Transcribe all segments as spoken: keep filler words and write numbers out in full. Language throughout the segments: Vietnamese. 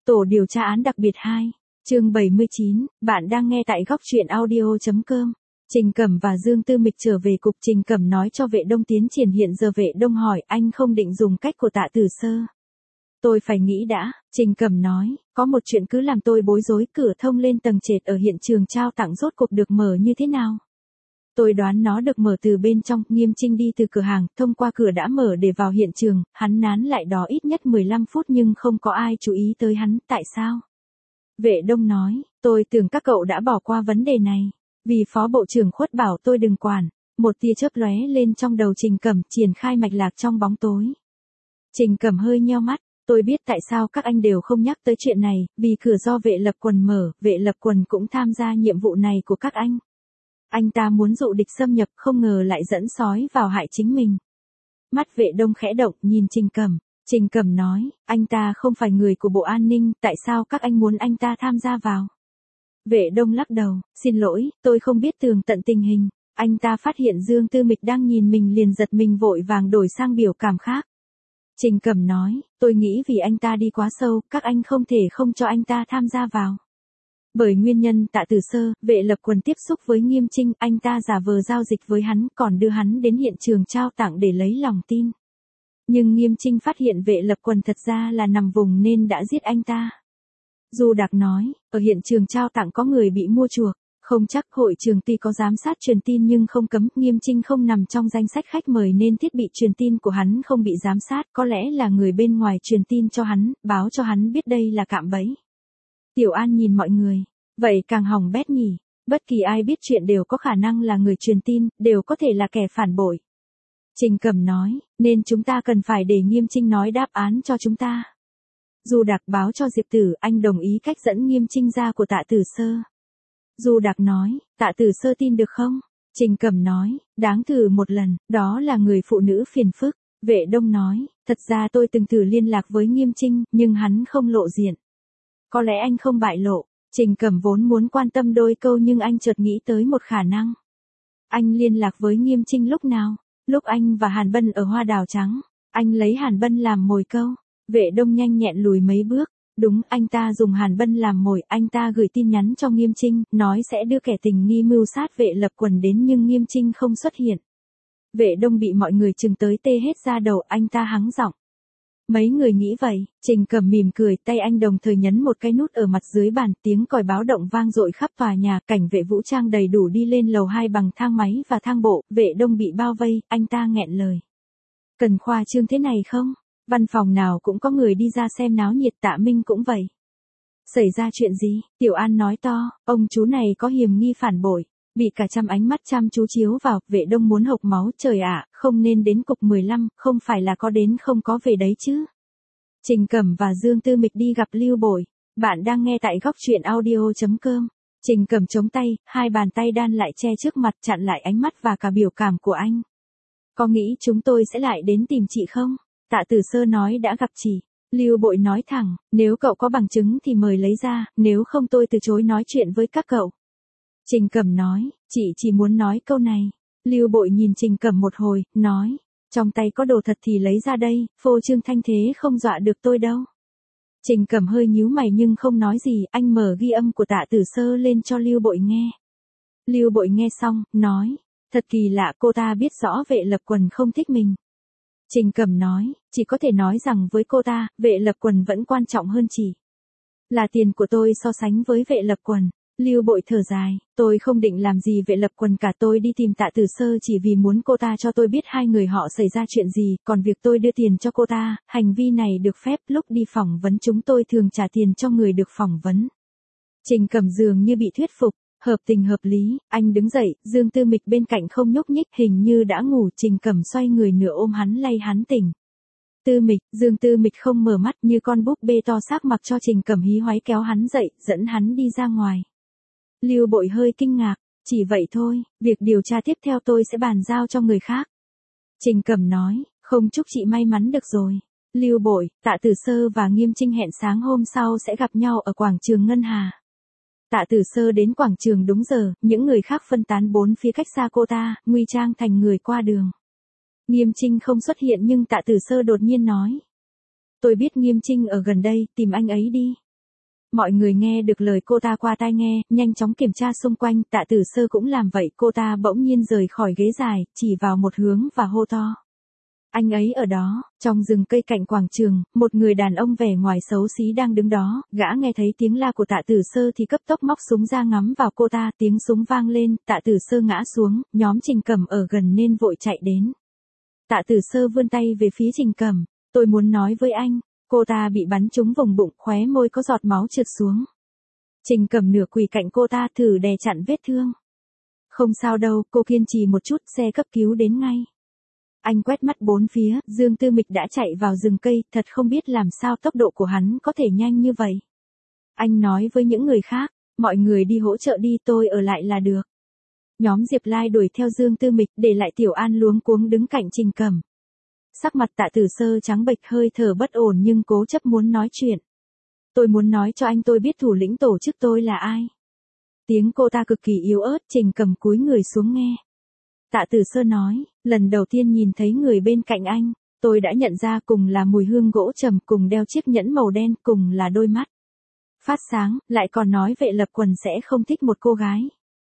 Tổ điều tra án đặc biệt hai, chương bảy mươi chín, bạn đang nghe tại góc truyện audio.com. Trình Cẩm và Dương Tư Mịch trở về cục. Trình Cẩm nói cho Vệ Đông tiến triển hiện giờ. Vệ Đông hỏi anh không định dùng cách của Tạ Tử Sơ. Tôi phải nghĩ đã, Trình Cẩm nói, có một chuyện cứ làm tôi bối rối. Cửa thông lên tầng trệt ở hiện trường trao tặng rốt cuộc được mở như thế nào? Tôi đoán nó được mở từ bên trong. Nghiêm Trinh đi từ cửa hàng, thông qua cửa đã mở để vào hiện trường. Hắn nán lại đó ít nhất mười lăm phút nhưng không có ai chú ý tới hắn. Tại sao? Vệ Đông nói, tôi tưởng các cậu đã bỏ qua vấn đề này. Vì Phó Bộ trưởng Khuất bảo tôi đừng quản. Một tia chớp lóe lên trong đầu Trình Cẩm, triển khai mạch lạc trong bóng tối. Trình Cẩm hơi nheo mắt. Tôi biết tại sao các anh đều không nhắc tới chuyện này, vì cửa do Vệ Lập Quần mở, Vệ Lập Quần cũng tham gia nhiệm vụ này của các anh. Anh ta muốn dụ địch xâm nhập, không ngờ lại dẫn sói vào hại chính mình. Mắt Vệ Đông khẽ động, nhìn Trình Cẩm. Trình Cẩm nói, anh ta không phải người của Bộ An ninh, tại sao các anh muốn anh ta tham gia vào? Vệ Đông lắc đầu, xin lỗi, tôi không biết tường tận tình hình. Anh ta phát hiện Dương Tư Mịch đang nhìn mình liền giật mình, vội vàng đổi sang biểu cảm khác. Trình Cẩm nói, tôi nghĩ vì anh ta đi quá sâu, các anh không thể không cho anh ta tham gia vào. Bởi nguyên nhân Tạ Tử Sơ, Vệ Lập Quần tiếp xúc với Nghiêm Trinh, anh ta giả vờ giao dịch với hắn, còn đưa hắn đến hiện trường trao tặng để lấy lòng tin. Nhưng Nghiêm Trinh phát hiện Vệ Lập Quần thật ra là nằm vùng nên đã giết anh ta. Du Đạc nói, ở hiện trường trao tặng có người bị mua chuộc, không chắc. Hội trường tuy có giám sát truyền tin nhưng không cấm. Nghiêm Trinh không nằm trong danh sách khách mời nên thiết bị truyền tin của hắn không bị giám sát, có lẽ là người bên ngoài truyền tin cho hắn, báo cho hắn biết đây là cạm bẫy. Tiểu An nhìn mọi người, vậy càng hỏng bét nhỉ, bất kỳ ai biết chuyện đều có khả năng là người truyền tin, đều có thể là kẻ phản bội. Trình Cẩm nói, nên chúng ta cần phải để Nghiêm Trinh nói đáp án cho chúng ta. Du Đạc báo cho Diệp Tử, anh đồng ý cách dẫn Nghiêm Trinh ra của Tạ Tử Sơ. Du Đạc nói, Tạ Tử Sơ tin được không? Trình Cẩm nói, đáng thử một lần, đó là người phụ nữ phiền phức. Vệ Đông nói, thật ra tôi từng thử liên lạc với Nghiêm Trinh, nhưng hắn không lộ diện. Có lẽ anh không bại lộ. Trình Cẩm vốn muốn quan tâm đôi câu nhưng anh chợt nghĩ tới một khả năng. Anh liên lạc với Nghiêm Trinh lúc nào? Lúc anh và Hàn Bân ở Hoa Đào Trắng. Anh lấy Hàn Bân làm mồi câu. Vệ Đông nhanh nhẹn lùi mấy bước. Đúng, anh ta dùng Hàn Bân làm mồi. Anh ta gửi tin nhắn cho Nghiêm Trinh, nói sẽ đưa kẻ tình nghi mưu sát Vệ Lập Quần đến nhưng Nghiêm Trinh không xuất hiện. Vệ Đông bị mọi người chừng tới tê hết da đầu. Anh ta hắng giọng. Mấy người nghĩ vậy? Trình Cẩm mỉm cười, tay anh đồng thời nhấn một cái nút ở mặt dưới bàn. Tiếng còi báo động vang dội khắp tòa nhà. Cảnh vệ vũ trang đầy đủ đi lên lầu hai bằng thang máy và thang bộ. Vệ Đông bị bao vây, anh ta nghẹn lời. Cần khoa trương thế này không? Văn phòng nào cũng có người đi ra xem náo nhiệt. Tạ Minh cũng vậy. Xảy ra chuyện gì? Tiểu An nói to, ông chú này có hiểm nghi phản bội. Bị cả trăm ánh mắt chăm chú chiếu vào. Vệ Đông muốn hộc máu. Trời ạ, không nên đến cục mười lăm, không phải là có đến không có về đấy chứ. Trình Cẩm và Dương Tư Mịch đi gặp Lưu Bội. Bạn đang nghe tại góc truyện audio.com. Trình Cẩm chống tay, hai bàn tay đan lại che trước mặt, chặn lại ánh mắt và cả biểu cảm của anh. Có nghĩ chúng tôi sẽ lại đến tìm chị không? Tạ Tử Sơ nói đã gặp chị. Lưu Bội nói thẳng, nếu cậu có bằng chứng thì mời lấy ra, nếu không tôi từ chối nói chuyện với các cậu. Trình Cẩm nói, chị chỉ muốn nói câu này. Lưu Bội nhìn Trình Cẩm một hồi, nói, trong tay có đồ thật thì lấy ra đây, phô trương thanh thế không dọa được tôi đâu. Trình Cẩm hơi nhíu mày nhưng không nói gì, anh mở ghi âm của Tạ Tử Sơ lên cho Lưu Bội nghe. Lưu Bội nghe xong, nói, thật kỳ lạ, cô ta biết rõ Vệ Lập Quần không thích mình. Trình Cẩm nói, chỉ có thể nói rằng với cô ta, Vệ Lập Quần vẫn quan trọng hơn chỉ là tiền của tôi so sánh với Vệ Lập Quần. Lưu Bội thở dài, tôi không định làm gì Vệ Lập Quần cả, tôi đi tìm Tạ Tử Sơ chỉ vì muốn cô ta cho tôi biết hai người họ xảy ra chuyện gì, còn việc tôi đưa tiền cho cô ta, hành vi này được phép. Lúc đi phỏng vấn chúng tôi thường trả tiền cho người được phỏng vấn. Trình Cẩm dường như bị thuyết phục, hợp tình hợp lý, anh đứng dậy, Dương Tư Mịch bên cạnh không nhúc nhích, hình như đã ngủ. Trình Cẩm xoay người nửa ôm hắn lay hắn tỉnh. Tư Mịch, Dương Tư Mịch không mở mắt, như con búp bê to xác mặc cho Trình Cẩm hí hoáy kéo hắn dậy, dẫn hắn đi ra ngoài. Lưu Bội hơi kinh ngạc, chỉ vậy thôi, việc điều tra tiếp theo tôi sẽ bàn giao cho người khác. Trình Cẩm nói, không chúc chị may mắn được rồi. Lưu Bội, Tạ Tử Sơ và Nghiêm Trinh hẹn sáng hôm sau sẽ gặp nhau ở quảng trường Ngân Hà. Tạ Tử Sơ đến quảng trường đúng giờ, những người khác phân tán bốn phía cách xa cô ta, nguy trang thành người qua đường. Nghiêm Trinh không xuất hiện nhưng Tạ Tử Sơ đột nhiên nói. Tôi biết Nghiêm Trinh ở gần đây, tìm anh ấy đi. Mọi người nghe được lời cô ta qua tai nghe, nhanh chóng kiểm tra xung quanh, Tạ Tử Sơ cũng làm vậy, cô ta bỗng nhiên rời khỏi ghế dài, chỉ vào một hướng và hô to. Anh ấy ở đó, trong rừng cây cạnh quảng trường, một người đàn ông vẻ ngoài xấu xí đang đứng đó, gã nghe thấy tiếng la của Tạ Tử Sơ thì cấp tốc móc súng ra ngắm vào cô ta, tiếng súng vang lên, Tạ Tử Sơ ngã xuống, nhóm Trình Cẩm ở gần nên vội chạy đến. Tạ Tử Sơ vươn tay về phía Trình Cẩm, tôi muốn nói với anh, cô ta bị bắn trúng vùng bụng, khóe môi có giọt máu trượt xuống. Trình Cẩm nửa quỳ cạnh cô ta thử đè chặn vết thương. Không sao đâu, cô kiên trì một chút, xe cấp cứu đến ngay. Anh quét mắt bốn phía, Dương Tư Mịch đã chạy vào rừng cây, thật không biết làm sao tốc độ của hắn có thể nhanh như vậy. Anh nói với những người khác, mọi người đi hỗ trợ đi, tôi ở lại là được. Nhóm Diệp Lai đuổi theo Dương Tư Mịch, để lại Tiểu An luống cuống đứng cạnh Trình Cẩm. Sắc mặt Tạ Tử Sơ trắng bệch, hơi thở bất ổn nhưng cố chấp muốn nói chuyện. Tôi muốn nói cho anh tôi biết thủ lĩnh tổ chức tôi là ai. Tiếng cô ta cực kỳ yếu ớt, Trình Cẩm cúi người xuống nghe. Tạ Tử Sơ nói, lần đầu tiên nhìn thấy người bên cạnh anh, tôi đã nhận ra cùng là mùi hương gỗ trầm, cùng đeo chiếc nhẫn màu đen, cùng là đôi mắt phát sáng, lại còn nói Vệ Lập Quần sẽ không thích một cô gái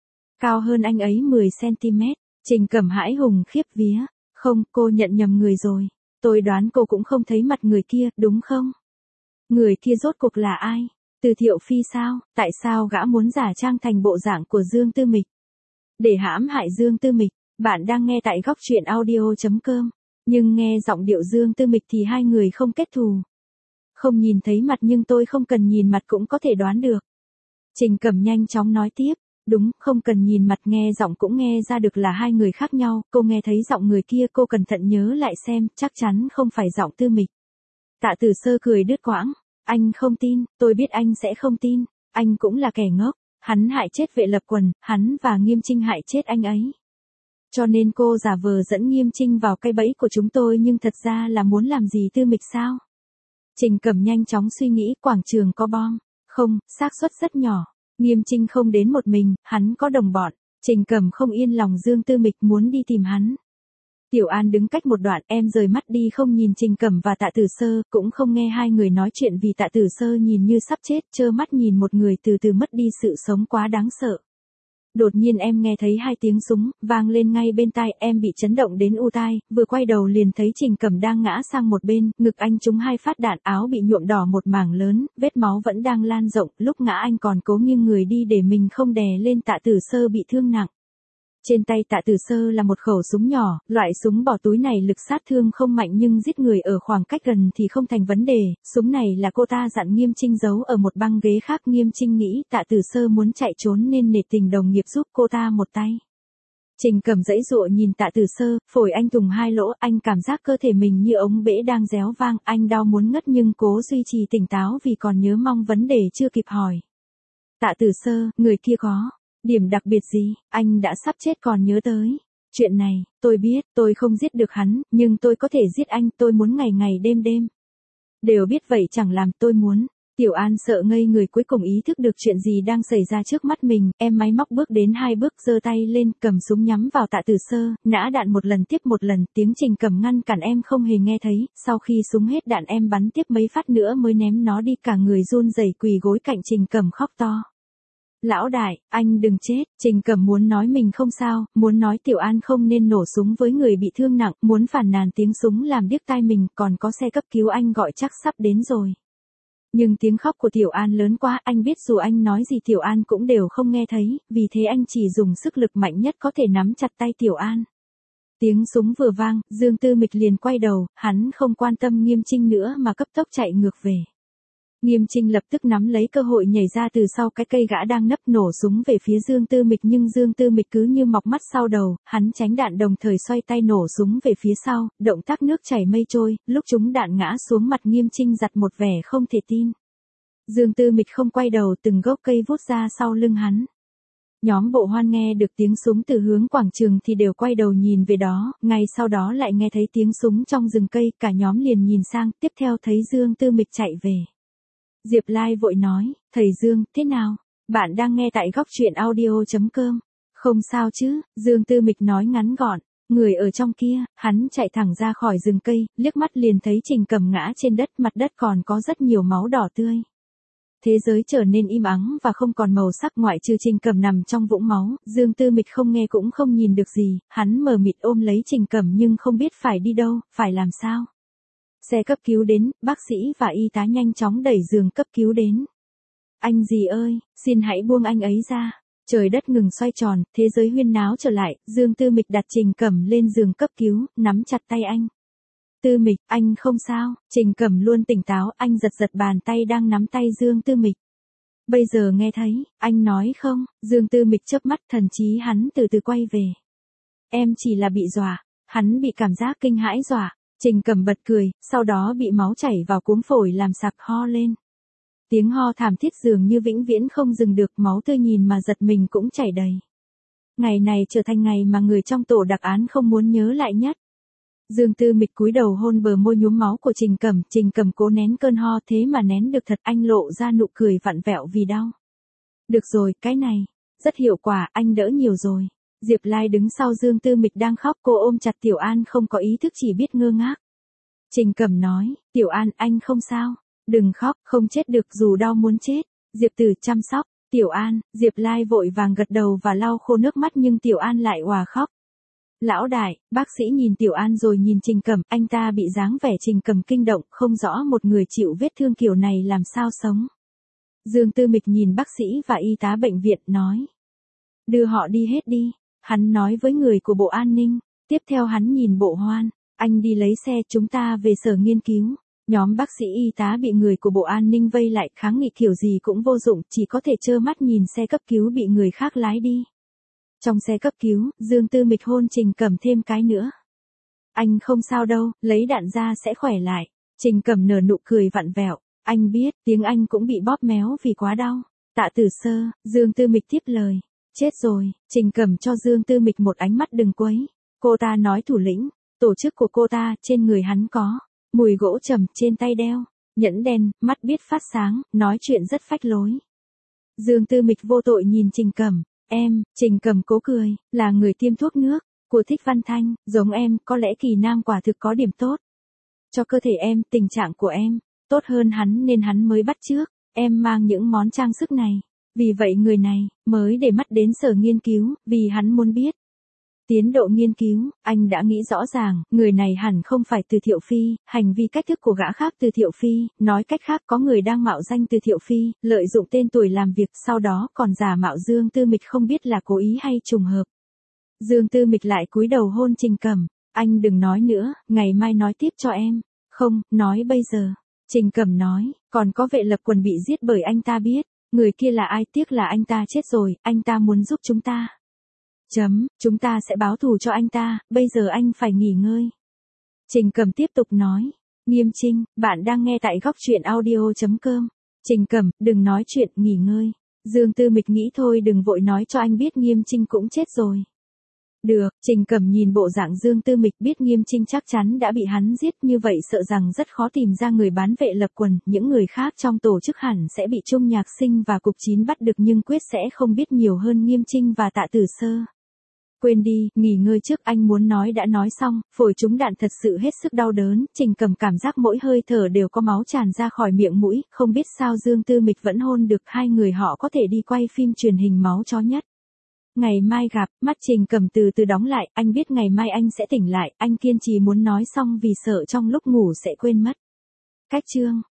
cao hơn anh ấy mười xăng ti mét. Trình Cẩm hãi hùng khiếp vía, không, cô nhận nhầm người rồi, tôi đoán cô cũng không thấy mặt người kia, đúng không? Người kia rốt cuộc là ai? Từ Thiệu Phi sao? Tại sao gã muốn giả trang thành bộ dạng của Dương Tư Mịch để hãm hại Dương Tư Mịch? Bạn đang nghe tại góc truyện audio chấm com, nhưng nghe giọng điệu Dương Tư Mịch thì hai người không kết thù. Không nhìn thấy mặt nhưng tôi không cần nhìn mặt cũng có thể đoán được. Trình Cẩm nhanh chóng nói tiếp, đúng, không cần nhìn mặt, nghe giọng cũng nghe ra được là hai người khác nhau, cô nghe thấy giọng người kia, cô cẩn thận nhớ lại xem, chắc chắn không phải giọng Tư Mịch. Tạ Tử Sơ cười đứt quãng, anh không tin, tôi biết anh sẽ không tin, anh cũng là kẻ ngốc, hắn hại chết Vệ Lập Quần, hắn và Nghiêm Trinh hại chết anh ấy. Cho nên cô giả vờ dẫn Nghiêm Trinh vào cái bẫy của chúng tôi, nhưng thật ra là muốn làm gì Tư Mịch sao? Trình Cẩm nhanh chóng suy nghĩ, quảng trường có bom. Không, xác suất rất nhỏ. Nghiêm Trinh không đến một mình, hắn có đồng bọn. Trình Cẩm không yên lòng Dương Tư Mịch, muốn đi tìm hắn. Tiểu An đứng cách một đoạn, em rời mắt đi không nhìn Trình Cẩm và Tạ Tử Sơ, cũng không nghe hai người nói chuyện vì Tạ Tử Sơ nhìn như sắp chết, trơ mắt nhìn một người từ từ mất đi sự sống quá đáng sợ. Đột nhiên em nghe thấy hai tiếng súng vang lên ngay bên tai, em bị chấn động đến u tai, vừa quay đầu liền thấy Trình Cẩm đang ngã sang một bên, ngực anh trúng hai phát đạn, áo bị nhuộm đỏ một mảng lớn, vết máu vẫn đang lan rộng, lúc ngã anh còn cố nghiêng người đi để mình không đè lên Tạ Tử Sơ bị thương nặng. Trên tay Tạ Tử Sơ là một khẩu súng nhỏ, loại súng bỏ túi này lực sát thương không mạnh nhưng giết người ở khoảng cách gần thì không thành vấn đề, súng này là cô ta dặn Nghiêm Trinh giấu ở một băng ghế khác. Nghiêm Trinh nghĩ Tạ Tử Sơ muốn chạy trốn nên nể tình đồng nghiệp giúp cô ta một tay. Trình Cẩm giãy giụa nhìn Tạ Tử Sơ, phổi anh thủng hai lỗ, anh cảm giác cơ thể mình như ống bể đang réo vang, anh đau muốn ngất nhưng cố duy trì tỉnh táo vì còn nhớ mong vấn đề chưa kịp hỏi. Tạ Tử Sơ, người kia có điểm đặc biệt gì, anh đã sắp chết còn nhớ tới. Chuyện này, tôi biết, tôi không giết được hắn, nhưng tôi có thể giết anh, tôi muốn ngày ngày đêm đêm. Đều biết vậy chẳng làm, tôi muốn. Tiểu An sợ ngây người, cuối cùng ý thức được chuyện gì đang xảy ra trước mắt mình, em máy móc bước đến hai bước, giơ tay lên, cầm súng nhắm vào Tạ Tử Sơ, nã đạn một lần tiếp một lần, tiếng Trình Cẩm ngăn cản em không hề nghe thấy, sau khi súng hết đạn em bắn tiếp mấy phát nữa mới ném nó đi, cả người run rẩy quỳ gối cạnh Trình Cẩm khóc to. Lão đại, anh đừng chết, Trình Cẩm muốn nói mình không sao, muốn nói Tiểu An không nên nổ súng với người bị thương nặng, muốn phản nàn tiếng súng làm điếc tai mình, còn có xe cấp cứu anh gọi chắc sắp đến rồi. Nhưng tiếng khóc của Tiểu An lớn quá, anh biết dù anh nói gì Tiểu An cũng đều không nghe thấy, vì thế anh chỉ dùng sức lực mạnh nhất có thể nắm chặt tay Tiểu An. Tiếng súng vừa vang, Dương Tư Mịch liền quay đầu, hắn không quan tâm Nghiêm Trinh nữa mà cấp tốc chạy ngược về. Nghiêm Trinh lập tức nắm lấy cơ hội nhảy ra từ sau cái cây gã đang nấp, nổ súng về phía Dương Tư Mịch, nhưng Dương Tư Mịch cứ như mọc mắt sau đầu, hắn tránh đạn đồng thời xoay tay nổ súng về phía sau, động tác nước chảy mây trôi, lúc trúng đạn ngã xuống mặt Nghiêm Trinh giặt một vẻ không thể tin. Dương Tư Mịch không quay đầu, từng gốc cây vút ra sau lưng hắn. Nhóm Bộ Hoan nghe được tiếng súng từ hướng quảng trường thì đều quay đầu nhìn về đó, ngay sau đó lại nghe thấy tiếng súng trong rừng cây, cả nhóm liền nhìn sang, tiếp theo thấy Dương Tư Mịch chạy về. Diệp Lai vội nói, thầy Dương, thế nào? Bạn đang nghe tại góc truyện audio chấm com. Không sao chứ, Dương Tư Mịch nói ngắn gọn, người ở trong kia, hắn chạy thẳng ra khỏi rừng cây, liếc mắt liền thấy Trình Cẩm ngã trên đất, mặt đất còn có rất nhiều máu đỏ tươi. Thế giới trở nên im ắng và không còn màu sắc ngoại trừ Trình Cẩm nằm trong vũng máu, Dương Tư Mịch không nghe cũng không nhìn được gì, hắn mờ mịt ôm lấy Trình Cẩm nhưng không biết phải đi đâu, phải làm sao. Xe cấp cứu đến, bác sĩ và y tá nhanh chóng đẩy giường cấp cứu đến. Anh gì ơi, xin hãy buông anh ấy ra. Trời đất ngừng xoay tròn, thế giới huyên náo trở lại, Dương Tư Mịch đặt Trình Cẩm lên giường cấp cứu, nắm chặt tay anh. Tư Mịch, anh không sao, Trình Cẩm luôn tỉnh táo, anh giật giật bàn tay đang nắm tay Dương Tư Mịch. Bây giờ nghe thấy, anh nói không, Dương Tư Mịch chớp mắt, thần trí hắn từ từ quay về. Em chỉ là bị dọa, hắn bị cảm giác kinh hãi dọa, Trình Cẩm bật cười, sau đó bị máu chảy vào cuống phổi làm sặc ho lên. Tiếng ho thảm thiết dường như vĩnh viễn không dừng được, máu tươi nhìn mà giật mình cũng chảy đầy. Ngày này trở thành ngày mà người trong tổ đặc án không muốn nhớ lại nhất. Dương Tư Mịch cúi đầu hôn bờ môi nhuốm máu của Trình Cẩm, Trình Cẩm cố nén cơn ho thế mà nén được thật, anh lộ ra nụ cười vặn vẹo vì đau. Được rồi, cái này, rất hiệu quả, anh đỡ nhiều rồi. Diệp Lai đứng sau Dương Tư Mịch đang khóc, cô ôm chặt Tiểu An không có ý thức chỉ biết ngơ ngác. Trình Cẩm nói, Tiểu An anh không sao, đừng khóc, không chết được dù đau muốn chết. Diệp Tử chăm sóc, Tiểu An, Diệp Lai vội vàng gật đầu và lau khô nước mắt nhưng Tiểu An lại òa khóc. Lão đại, bác sĩ nhìn Tiểu An rồi nhìn Trình Cẩm, anh ta bị dáng vẻ Trình Cẩm kinh động, không rõ một người chịu vết thương kiểu này làm sao sống. Dương Tư Mịch nhìn bác sĩ và y tá bệnh viện nói. Đưa họ đi hết đi, hắn nói với người của Bộ An ninh, tiếp theo hắn nhìn Bộ Hoan, anh đi lấy xe chúng ta về sở nghiên cứu. Nhóm bác sĩ y tá bị người của Bộ An ninh vây lại, kháng nghị kiểu gì cũng vô dụng, chỉ có thể trơ mắt nhìn xe cấp cứu bị người khác lái đi. Trong xe cấp cứu, Dương Tư Mịch hôn Trình Cẩm thêm cái nữa. Anh không sao đâu, lấy đạn ra sẽ khỏe lại. Trình Cẩm nở nụ cười vặn vẹo, anh biết, tiếng anh cũng bị bóp méo vì quá đau. Tạ Tử Sơ, Dương Tư Mịch tiếp lời. Chết rồi, Trình Cẩm cho Dương Tư Mịch một ánh mắt đừng quấy. Cô ta nói thủ lĩnh, tổ chức của cô ta, trên người hắn có mùi gỗ trầm, trên tay đeo nhẫn đen, mắt biết phát sáng, nói chuyện rất phách lối. Dương Tư Mịch vô tội nhìn Trình Cẩm. Em, Trình Cẩm cố cười, là người tiêm thuốc nước của Thích Văn Thanh, giống em, có lẽ Kỳ Nam quả thực có điểm tốt cho cơ thể em, tình trạng của em tốt hơn hắn nên hắn mới bắt chước em mang những món trang sức này. Vì vậy người này mới để mắt đến sở nghiên cứu, vì hắn muốn biết tiến độ nghiên cứu. Anh đã nghĩ rõ ràng, người này hẳn không phải Từ Thiệu Phi, hành vi cách thức của gã khác Từ Thiệu Phi, nói cách khác có người đang mạo danh Từ Thiệu Phi, lợi dụng tên tuổi làm việc, sau đó còn giả mạo Dương Tư Mịch, không biết là cố ý hay trùng hợp. Dương Tư Mịch lại cúi đầu hôn Trình Cẩm, anh đừng nói nữa, ngày mai nói tiếp cho em. Không, nói bây giờ. Trình Cẩm nói, còn có Vệ Lập Quần bị giết bởi anh ta biết, người kia là ai, tiếc là anh ta chết rồi, anh ta muốn giúp chúng ta. Chấm, chúng ta sẽ báo thù cho anh ta, bây giờ anh phải nghỉ ngơi. Trình Cẩm tiếp tục nói, Nghiêm Trinh, bạn đang nghe tại góc truyện audio chấm com. Trình Cẩm, đừng nói chuyện, nghỉ ngơi. Dương Tư Mịch nghĩ thôi đừng vội nói cho anh biết Nghiêm Trinh cũng chết rồi. Được, Trình Cẩm nhìn bộ dạng Dương Tư Mịch biết Nghiêm Trinh chắc chắn đã bị hắn giết, như vậy sợ rằng rất khó tìm ra người bán Vệ Lập Quần, những người khác trong tổ chức hẳn sẽ bị Trung Nhạc Sinh và Cục Chín bắt được nhưng quyết sẽ không biết nhiều hơn Nghiêm Trinh và Tạ Tử Sơ. Quên đi, nghỉ ngơi trước, anh muốn nói đã nói xong, phổi trúng đạn thật sự hết sức đau đớn, Trình Cẩm cảm giác mỗi hơi thở đều có máu tràn ra khỏi miệng mũi, không biết sao Dương Tư Mịch vẫn hôn được, hai người họ có thể đi quay phim truyền hình máu chó nhất. Ngày mai gặp, mắt Trình Cẩm từ từ đóng lại, anh biết ngày mai anh sẽ tỉnh lại, anh kiên trì muốn nói xong vì sợ trong lúc ngủ sẽ quên mất. Cách chương